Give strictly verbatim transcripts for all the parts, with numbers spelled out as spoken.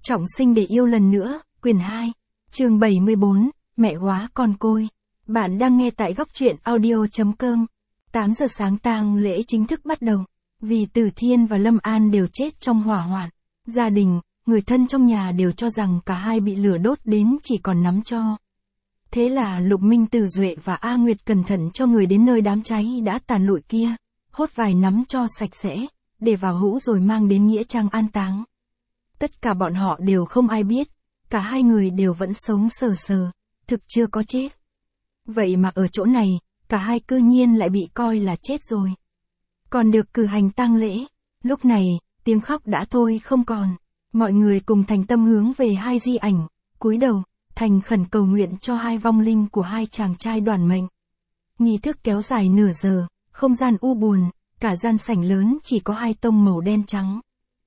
Trọng sinh để yêu lần nữa, quyển hai, chương bảy mươi bốn, mẹ quá con côi. Bạn đang nghe tại góc truyện audio chấm com. tám giờ sáng tang lễ chính thức bắt đầu. Vì Từ Thiên và Lâm An đều chết trong hỏa hoạn. Gia đình, người thân trong nhà đều cho rằng cả hai bị lửa đốt đến chỉ còn nắm tro. Thế là Lục Minh Từ Duệ và A Nguyệt cẩn thận cho người đến nơi đám cháy đã tàn lụi kia, hốt vài nắm tro sạch sẽ, để vào hũ rồi mang đến nghĩa trang an táng. Tất cả bọn họ đều không ai biết, cả hai người đều vẫn sống sờ sờ, thực chưa có chết. Vậy mà ở chỗ này, cả hai cư nhiên lại bị coi là chết rồi. Còn được cử hành tang lễ, lúc này, tiếng khóc đã thôi không còn. Mọi người cùng thành tâm hướng về hai di ảnh, cúi đầu, thành khẩn cầu nguyện cho hai vong linh của hai chàng trai đoàn mệnh. Nghi thức kéo dài nửa giờ, không gian u buồn, cả gian sảnh lớn chỉ có hai tông màu đen trắng.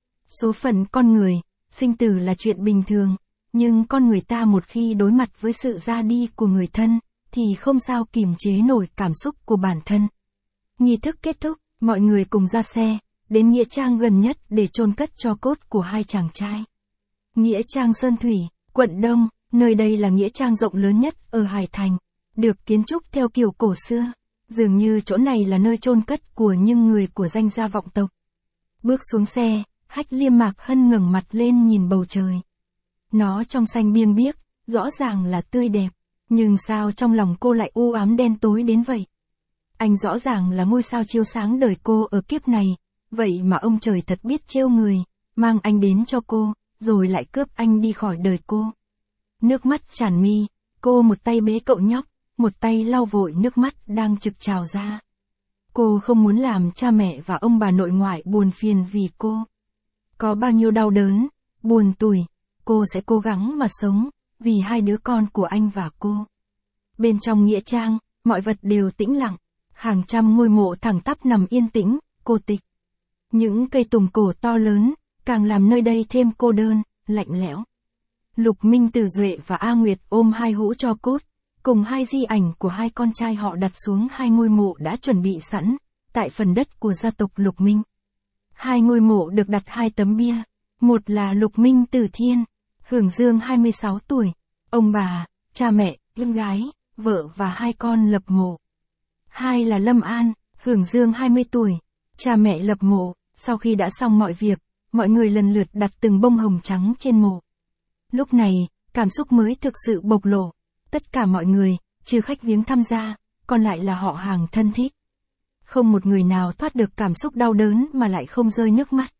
Số phận con người, sinh tử là chuyện bình thường, nhưng con người ta một khi đối mặt với sự ra đi của người thân, thì không sao kìm chế nổi cảm xúc của bản thân. Nghi thức kết thúc, mọi người cùng ra xe, đến nghĩa trang gần nhất để chôn cất tro cốt của hai chàng trai. Nghĩa trang Sơn Thủy, quận Đông, nơi đây là nghĩa trang rộng lớn nhất ở Hải Thành, được kiến trúc theo kiểu cổ xưa. Dường như chỗ này là nơi chôn cất của những người của danh gia vọng tộc. Bước xuống xe, Hách Liêm Mạc Hân ngẩng mặt lên nhìn bầu trời. Nó trong xanh biêng biếc, rõ ràng là tươi đẹp, nhưng sao trong lòng cô lại u ám đen tối đến vậy? Anh rõ ràng là ngôi sao chiếu sáng đời cô ở kiếp này, vậy mà ông trời thật biết trêu người, mang anh đến cho cô, rồi lại cướp anh đi khỏi đời cô. Nước mắt tràn mi, cô một tay bế cậu nhóc, một tay lau vội nước mắt đang trực trào ra. Cô không muốn làm cha mẹ và ông bà nội ngoại buồn phiền vì cô. Có bao nhiêu đau đớn, buồn tủi, cô sẽ cố gắng mà sống, vì hai đứa con của anh và cô. Bên trong nghĩa trang, mọi vật đều tĩnh lặng, hàng trăm ngôi mộ thẳng tắp nằm yên tĩnh, cô tịch. Những cây tùng cổ to lớn, càng làm nơi đây thêm cô đơn, lạnh lẽo. Lục Minh Từ Duệ và A Nguyệt ôm hai hũ tro cốt, cùng hai di ảnh của hai con trai họ đặt xuống hai ngôi mộ đã chuẩn bị sẵn, tại phần đất của gia tộc Lục Minh. Hai ngôi mộ được đặt hai tấm bia, một là Lục Minh Từ Thiên, hưởng dương hai mươi sáu tuổi, ông bà, cha mẹ, em gái, vợ và hai con lập mộ. Hai là Lâm An, hưởng dương hai mươi tuổi, cha mẹ lập mộ. Sau khi đã xong mọi việc, mọi người lần lượt đặt từng bông hồng trắng trên mộ. Lúc này, cảm xúc mới thực sự bộc lộ. Tất cả mọi người, trừ khách viếng tham gia, còn lại là họ hàng thân thích. Không một người nào thoát được cảm xúc đau đớn mà lại không rơi nước mắt.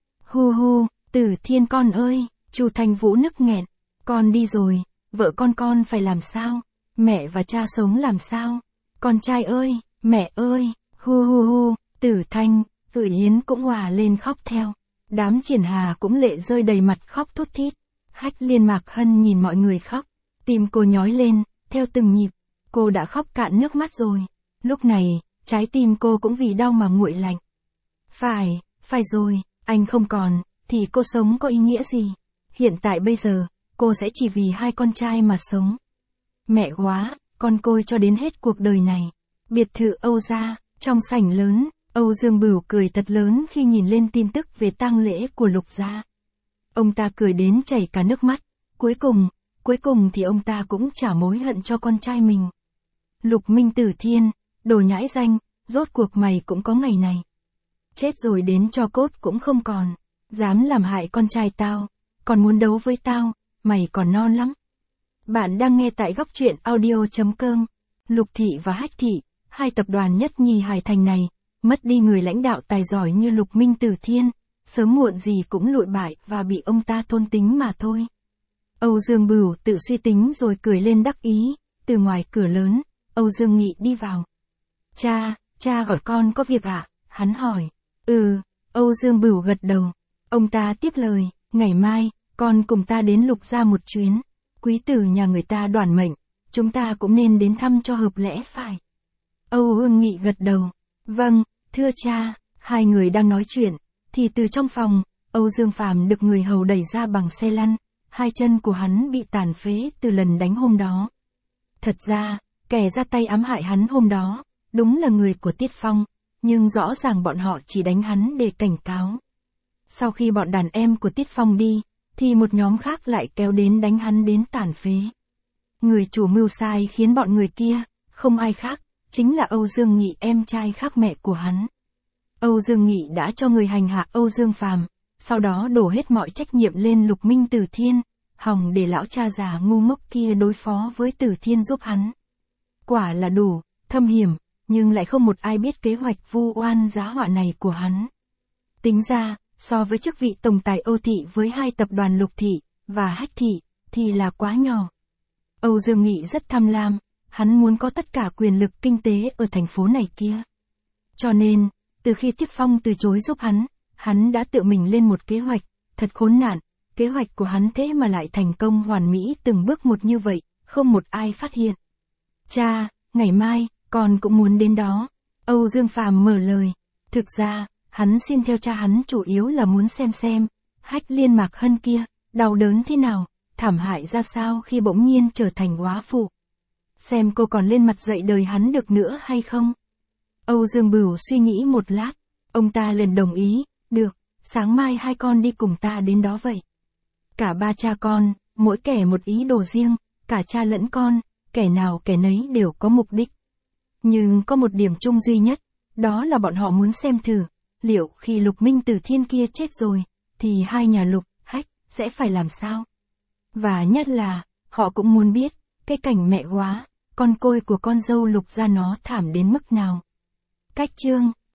Hu hu, Từ Thiên con ơi, Chu Thanh Vũ nức nghẹn, con đi rồi, vợ con con phải làm sao, mẹ và cha sống làm sao, con trai ơi, mẹ ơi, hu hu hu, Tử Thanh, Tử Yến cũng hòa lên khóc theo. Đám Triển Hà cũng lệ rơi đầy mặt khóc thút thít. Hách Liên Mạc Hân nhìn mọi người khóc, tim cô nhói lên, theo từng nhịp, cô đã khóc cạn nước mắt rồi. Lúc này, trái tim cô cũng vì đau mà nguội lạnh. Phải, phải rồi, anh không còn, thì cô sống có ý nghĩa gì? Hiện tại bây giờ, cô sẽ chỉ vì hai con trai mà sống. Mẹ quá, con côi cho đến hết cuộc đời này. Biệt thự Âu gia, trong sảnh lớn, Âu Dương Bửu cười thật lớn khi nhìn lên tin tức về tang lễ của Lục gia. Ông ta cười đến chảy cả nước mắt, cuối cùng, cuối cùng thì ông ta cũng trả mối hận cho con trai mình. Lục Minh Từ Thiên, đồ nhãi danh, rốt cuộc mày cũng có ngày này. Chết rồi đến tro cốt cũng không còn, dám làm hại con trai tao, còn muốn đấu với tao, mày còn non lắm. Bạn đang nghe tại góc truyện audio chấm com. Lục Thị và Hách Thị, hai tập đoàn nhất nhì Hải Thành này, mất đi người lãnh đạo tài giỏi như Lục Minh Từ Thiên, sớm muộn gì cũng lụi bại và bị ông ta thôn tính mà thôi. Âu Dương Bửu tự suy tính rồi cười lên đắc ý, từ ngoài cửa lớn, Âu Dương Nghị đi vào. Cha, cha gọi con có việc ạ? Hắn hỏi. Ừ, Âu Dương Bửu gật đầu. Ông ta tiếp lời, ngày mai, con cùng ta đến Lục gia một chuyến. Quý tử nhà người ta đoàn mệnh, chúng ta cũng nên đến thăm cho hợp lẽ phải. Âu Dương Nghị gật đầu. Vâng, thưa cha. Hai người đang nói chuyện, thì từ trong phòng, Âu Dương Phàm được người hầu đẩy ra bằng xe lăn, hai chân của hắn bị tàn phế từ lần đánh hôm đó. Thật ra, kẻ ra tay ám hại hắn hôm đó, đúng là người của Tiết Phong, nhưng rõ ràng bọn họ chỉ đánh hắn để cảnh cáo. Sau khi bọn đàn em của Tiết Phong đi, thì một nhóm khác lại kéo đến đánh hắn đến tàn phế. Người chủ mưu sai khiến bọn người kia, không ai khác, chính là Âu Dương Nghị, em trai khác mẹ của hắn. Âu Dương Nghị đã cho người hành hạ Âu Dương Phàm, sau đó đổ hết mọi trách nhiệm lên Lục Minh Tử Thiên, hòng để lão cha già ngu ngốc kia đối phó với Tử Thiên giúp hắn. Quả là đủ thâm hiểm, nhưng lại không một ai biết kế hoạch vu oan giá họa này của hắn. Tính ra, so với chức vị tổng tài Âu Thị với hai tập đoàn Lục Thị và Hách Thị, thì là quá nhỏ. Âu Dương Nghị rất tham lam, hắn muốn có tất cả quyền lực kinh tế ở thành phố này kia. Cho nên, từ khi Tiết Phong từ chối giúp hắn, hắn đã tự mình lên một kế hoạch, thật khốn nạn, kế hoạch của hắn thế mà lại thành công hoàn mỹ từng bước một như vậy, không một ai phát hiện. Cha, ngày mai, con cũng muốn đến đó. Âu Dương Phàm mở lời. Thực ra, hắn xin theo cha hắn chủ yếu là muốn xem xem, Hách Liên Mạc Hân kia, đau đớn thế nào, thảm hại ra sao khi bỗng nhiên trở thành góa phụ. Xem cô còn lên mặt dạy đời hắn được nữa hay không. Âu Dương Bửu suy nghĩ một lát, ông ta liền đồng ý, được, sáng mai hai con đi cùng ta đến đó vậy. Cả ba cha con, mỗi kẻ một ý đồ riêng, cả cha lẫn con, kẻ nào kẻ nấy đều có mục đích. Nhưng có một điểm chung duy nhất, đó là bọn họ muốn xem thử, liệu khi Lục Minh Tử Thiên kia chết rồi, thì hai nhà Lục, Hách, sẽ phải làm sao? Và nhất là, họ cũng muốn biết, cái cảnh mẹ góa, con côi của con dâu Lục gia nó thảm đến mức nào. Cách chương